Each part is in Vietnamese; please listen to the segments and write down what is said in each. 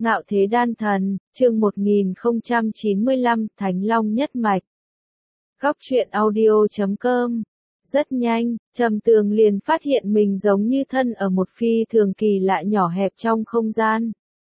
Ngạo Thế Đan Thần, chương 1095, Thánh Long Nhất Mạch. Góc truyện audio.com. Rất nhanh, Trầm Tường liền phát hiện mình giống như thân ở một phi thường kỳ lạ nhỏ hẹp trong không gian.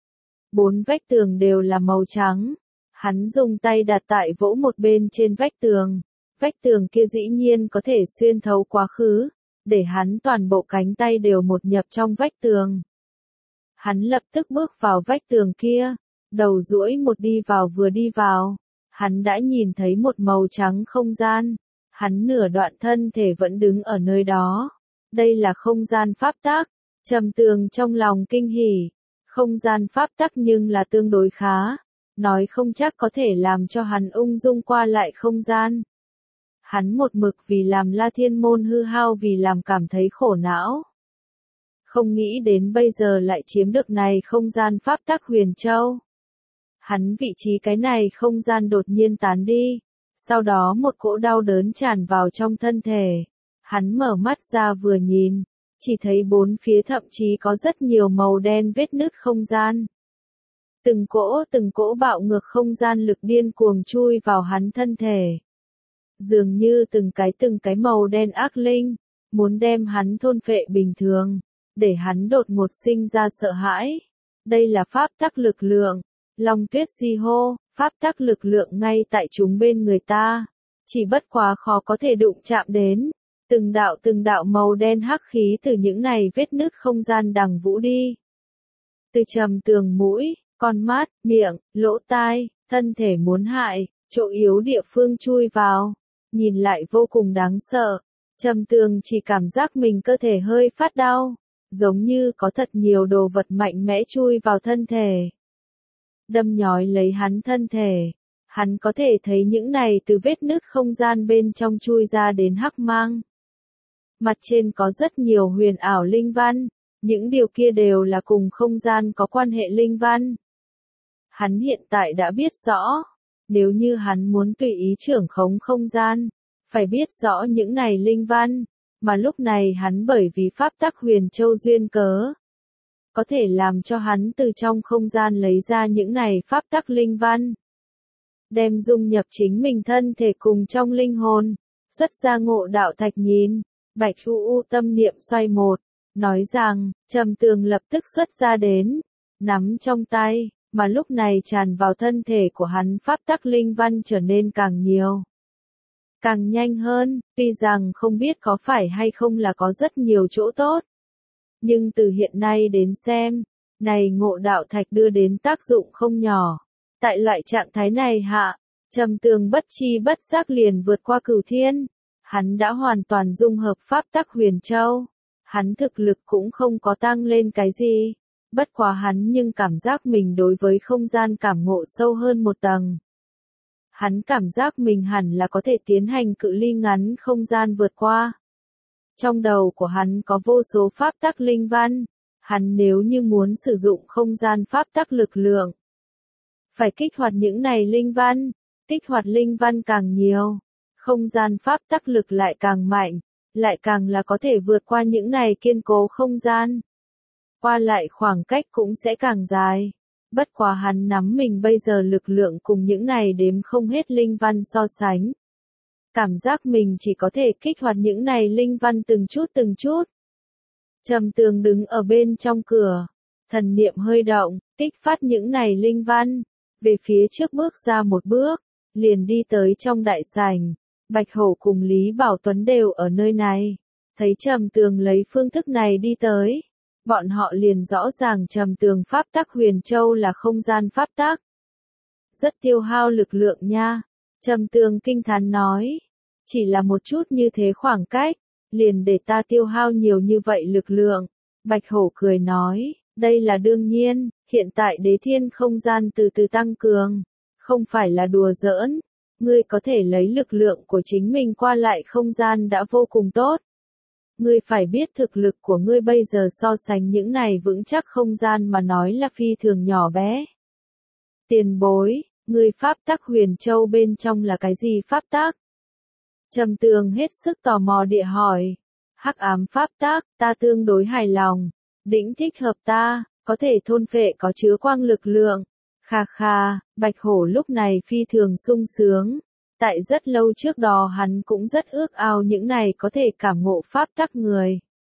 4 vách tường đều là màu trắng. Hắn dùng tay đặt tại vỗ một bên trên vách tường. Vách tường kia dĩ nhiên có thể xuyên thấu quá khứ, để hắn toàn bộ cánh tay đều một nhập trong vách tường. Hắn lập tức bước vào vách tường kia, đầu duỗi một đi vào vừa đi vào. Hắn đã nhìn thấy một màu trắng không gian. Hắn nửa đoạn thân thể vẫn đứng ở nơi đó. Đây là không gian pháp tắc. Trầm Tường trong lòng kinh hỉ. Không gian pháp tắc nhưng là tương đối khá. Nói không chắc có thể làm cho hắn ung dung qua lại không gian. Hắn một mực vì làm La Thiên Môn hư hao vì làm cảm thấy khổ não. Không nghĩ đến bây giờ lại chiếm được này không gian pháp tắc Huyền Châu. Hắn vị trí cái này không gian đột nhiên tán đi. Sau đó một cỗ đau đớn tràn vào trong thân thể. Hắn mở mắt ra vừa nhìn. Chỉ thấy bốn phía thậm chí có rất nhiều màu đen vết nứt không gian. Từng cỗ bạo ngược không gian lực điên cuồng chui vào hắn thân thể. Dường như từng cái màu đen ác linh. Muốn đem hắn thôn phệ bình thường. Để hắn đột ngột sinh ra sợ hãi. Đây là pháp tắc lực lượng. Long Tuyết Di hô, pháp tắc lực lượng ngay tại chúng bên người ta. Chỉ bất quá khó có thể đụng chạm đến. Từng đạo màu đen hắc khí từ những này vết nứt không gian đằng vũ đi. Từ Trầm Tường mũi, con mắt, miệng, lỗ tai, thân thể muốn hại, chỗ yếu địa phương chui vào. Nhìn lại vô cùng đáng sợ. Trầm Tường chỉ cảm giác mình cơ thể hơi phát đau. Giống như có thật nhiều đồ vật mạnh mẽ chui vào thân thể. Đâm nhói lấy hắn thân thể. Hắn có thể thấy những này từ vết nứt không gian bên trong chui ra đến hắc mang. Mặt trên có rất nhiều huyền ảo linh văn. Những điều kia đều là cùng không gian có quan hệ linh văn. Hắn hiện tại đã biết rõ. Nếu như hắn muốn tùy ý trưởng khống không gian. Phải biết rõ những này linh văn. Mà lúc này hắn bởi vì pháp tắc Huyền Châu duyên cớ. Có thể làm cho hắn từ trong không gian lấy ra những này pháp tắc linh văn. Đem dung nhập chính mình thân thể cùng trong linh hồn. Xuất ra Ngộ Đạo Thạch nhìn. Bạch U tâm niệm xoay một. Nói rằng, Trầm Tường lập tức xuất ra đến. Nắm trong tay, mà lúc này tràn vào thân thể của hắn pháp tắc linh văn trở nên càng nhiều. Càng nhanh hơn, tuy rằng không biết có phải hay không là có rất nhiều chỗ tốt. Nhưng từ hiện nay đến xem, này Ngộ Đạo Thạch đưa đến tác dụng không nhỏ. Tại loại trạng thái này hạ, Trầm Tường bất chi bất giác liền vượt qua cửu thiên. Hắn đã hoàn toàn dung hợp pháp tắc Huyền Châu. Hắn thực lực cũng không có tăng lên cái gì. Bất quá hắn nhưng cảm giác mình đối với không gian cảm ngộ sâu hơn một tầng. Hắn cảm giác mình hẳn là có thể tiến hành cự ly ngắn không gian vượt qua. Trong đầu của hắn có vô số pháp tắc linh văn. Hắn nếu như muốn sử dụng không gian pháp tắc lực lượng. Phải kích hoạt những này linh văn. Kích hoạt linh văn càng nhiều. Không gian pháp tắc lực lại càng mạnh. Lại càng là có thể vượt qua những này kiên cố không gian. Qua lại khoảng cách cũng sẽ càng dài. Bất quá hắn nắm mình bây giờ lực lượng cùng những này đếm không hết linh văn so sánh. Cảm giác mình chỉ có thể kích hoạt những này linh văn từng chút. Trầm Tường đứng ở bên trong cửa. Thần niệm hơi động, kích phát những này linh văn. Về phía trước bước ra một bước. Liền đi tới trong đại sảnh. Bạch Hổ cùng Lý Bảo Tuấn đều ở nơi này. Thấy Trầm Tường lấy phương thức này đi tới. Bọn họ liền rõ ràng Trầm Tường pháp tắc Huyền Châu là không gian pháp tắc. Rất tiêu hao lực lượng nha. Trầm Tường kinh thán nói. Chỉ là một chút như thế khoảng cách. Liền để ta tiêu hao nhiều như vậy lực lượng. Bạch Hổ cười nói. Đây là đương nhiên. Hiện tại đế thiên không gian từ từ tăng cường. Không phải là đùa giỡn. Ngươi có thể lấy lực lượng của chính mình qua lại không gian đã vô cùng tốt. Ngươi phải biết thực lực của ngươi bây giờ so sánh những này vững chắc không gian mà nói là phi thường nhỏ bé. Tiền bối, ngươi pháp tắc Huyền Châu bên trong là cái gì pháp tắc? Trầm Tường hết sức tò mò địa hỏi. Hắc ám pháp tắc, ta tương đối hài lòng. Đỉnh thích hợp ta, có thể thôn phệ có chứa quang lực lượng. Kha kha, Bạch Hổ lúc này phi thường sung sướng. Tại rất lâu trước đó hắn cũng rất ước ao những này có thể cảm ngộ pháp tắc người.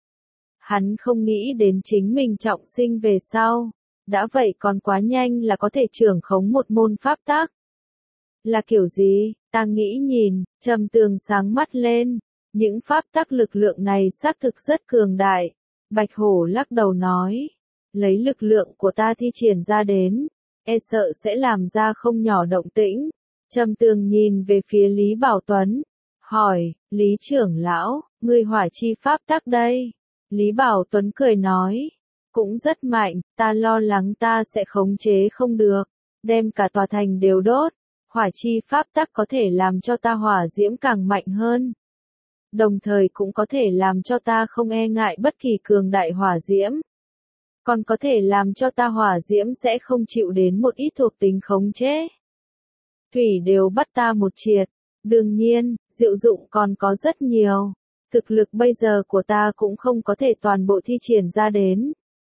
Hắn không nghĩ đến chính mình trọng sinh về sau. Đã vậy còn quá nhanh là có thể trưởng khống một môn pháp tắc. Là kiểu gì, ta nghĩ nhìn, Trầm Tường sáng mắt lên. Những pháp tắc lực lượng này xác thực rất cường đại. Bạch Hổ lắc đầu nói. Lấy lực lượng của ta thi triển ra đến. E sợ sẽ làm ra không nhỏ động tĩnh. Trầm Tường nhìn về phía Lý Bảo Tuấn. Hỏi, Lý trưởng lão, ngươi hỏa chi pháp tắc đây. Lý Bảo Tuấn cười nói. Cũng rất mạnh, ta lo lắng ta sẽ khống chế không được. Đem cả tòa thành đều đốt. Hỏa chi pháp tắc có thể làm cho ta hỏa diễm càng mạnh hơn. Đồng thời cũng có thể làm cho ta không e ngại bất kỳ cường đại hỏa diễm. Còn có thể làm cho ta hỏa diễm sẽ không chịu đến một ít thuộc tính khống chế. Thủy đều bắt ta một triệt. Đương nhiên, diệu dụng còn có rất nhiều. Thực lực bây giờ của ta cũng không có thể toàn bộ thi triển ra đến.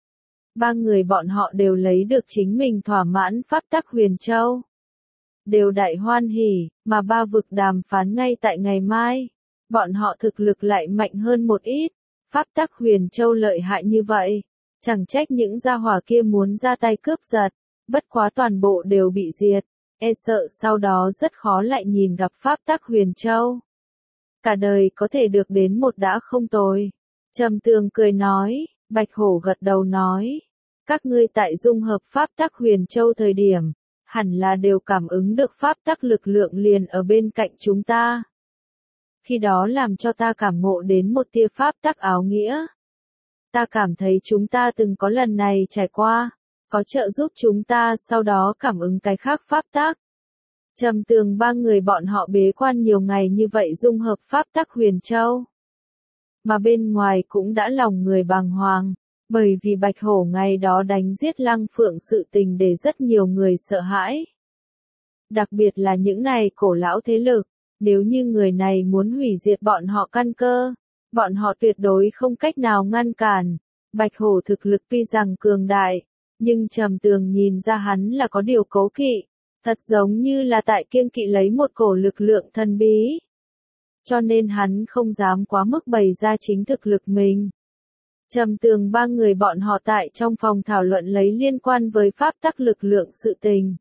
Ba người bọn họ đều lấy được chính mình thỏa mãn pháp tắc huyền châu. Đều đại hoan hỉ, mà ba vực đàm phán ngay tại ngày mai. Bọn họ thực lực lại mạnh hơn một ít. Pháp tắc huyền châu lợi hại như vậy. Chẳng trách những gia hỏa kia muốn ra tay cướp giật. Bất quá toàn bộ đều bị diệt. E sợ sau đó rất khó lại nhìn gặp pháp tắc huyền châu. Cả đời có thể được đến một đã không tồi. Trầm Tường cười nói. Bạch Hổ gật đầu nói. Các ngươi tại dung hợp pháp tắc huyền châu thời điểm. Hẳn là đều cảm ứng được pháp tắc lực lượng liền ở bên cạnh chúng ta. Khi đó làm cho ta cảm ngộ đến một tia pháp tắc áo nghĩa. Ta cảm thấy chúng ta từng có lần này trải qua, có trợ giúp chúng ta sau đó cảm ứng cái khác pháp tắc. Trầm Tường ba người bọn họ bế quan nhiều ngày như vậy dung hợp pháp tắc huyền châu. Mà bên ngoài cũng đã lòng người bàng hoàng, bởi vì Bạch Hổ ngày đó đánh giết Lăng Phượng sự tình để rất nhiều người sợ hãi. Đặc biệt là những này cổ lão thế lực, nếu như người này muốn hủy diệt bọn họ căn cơ, bọn họ tuyệt đối không cách nào ngăn cản. Bạch Hổ thực lực tuy rằng cường đại, nhưng Trầm Tường nhìn ra hắn là có điều cố kỵ, thật giống như là tại kiêng kỵ lấy một cổ lực lượng thần bí. Cho nên hắn không dám quá mức bày ra chính thực lực mình. Trầm Tường ba người bọn họ tại trong phòng thảo luận lấy liên quan với pháp tắc lực lượng sự tình.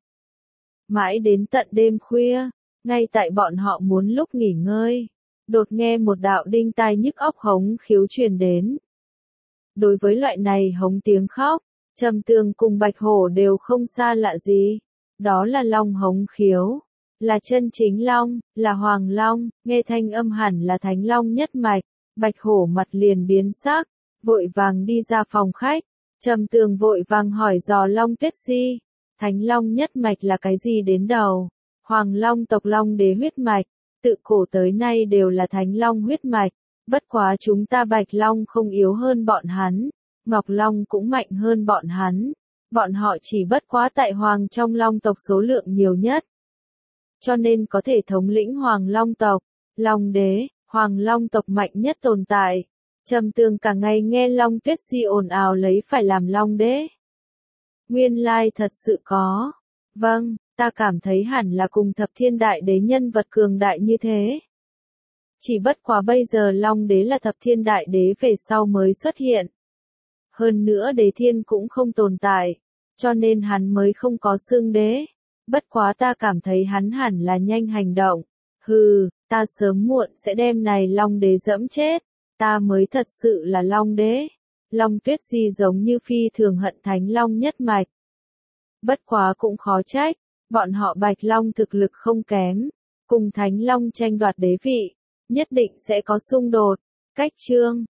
Mãi đến tận đêm khuya, ngay tại bọn họ muốn lúc nghỉ ngơi, đột nghe một đạo đinh tai nhức óc hống khiếu truyền đến. Đối với loại này hống tiếng khóc, Trầm Tường cùng Bạch Hổ đều không xa lạ gì. Đó là long hống khiếu, là chân chính long, là hoàng long, nghe thanh âm hẳn là thánh long nhất mạch. Bạch Hổ mặt liền biến sắc, vội vàng đi ra phòng khách. Trầm Tường vội vàng hỏi dò Long Tuyết Di, thánh long nhất mạch là cái gì đến đầu? Hoàng long tộc long đế huyết mạch, tự cổ tới nay đều là thánh long huyết mạch, bất quá chúng ta Bạch Long không yếu hơn bọn hắn, Ngọc Long cũng mạnh hơn bọn hắn, bọn họ chỉ bất quá tại hoàng trong long tộc số lượng nhiều nhất. Cho nên có thể thống lĩnh hoàng long tộc, long đế, hoàng long tộc mạnh nhất tồn tại. Trầm Tường cả ngày nghe Long Tuyết Di ồn ào lấy phải làm long đế. Nguyên lai thật sự có. Vâng, ta cảm thấy hẳn là cùng Thập Thiên Đại Đế nhân vật cường đại như thế. Chỉ bất quá bây giờ Long Đế là Thập Thiên Đại Đế về sau mới xuất hiện. Hơn nữa Đế Thiên cũng không tồn tại, cho nên hắn mới không có xưng đế. Bất quá ta cảm thấy hắn hẳn là nhanh hành động. Hừ, ta sớm muộn sẽ đem này Long Đế dẫm chết. Ta mới thật sự là Long Đế. Long Tuyết Di giống như phi thường hận Thánh Long nhất mạch. Bất quá cũng khó trách, bọn họ Bạch Long thực lực không kém, cùng Thánh Long tranh đoạt đế vị, nhất định sẽ có xung đột. Cách chương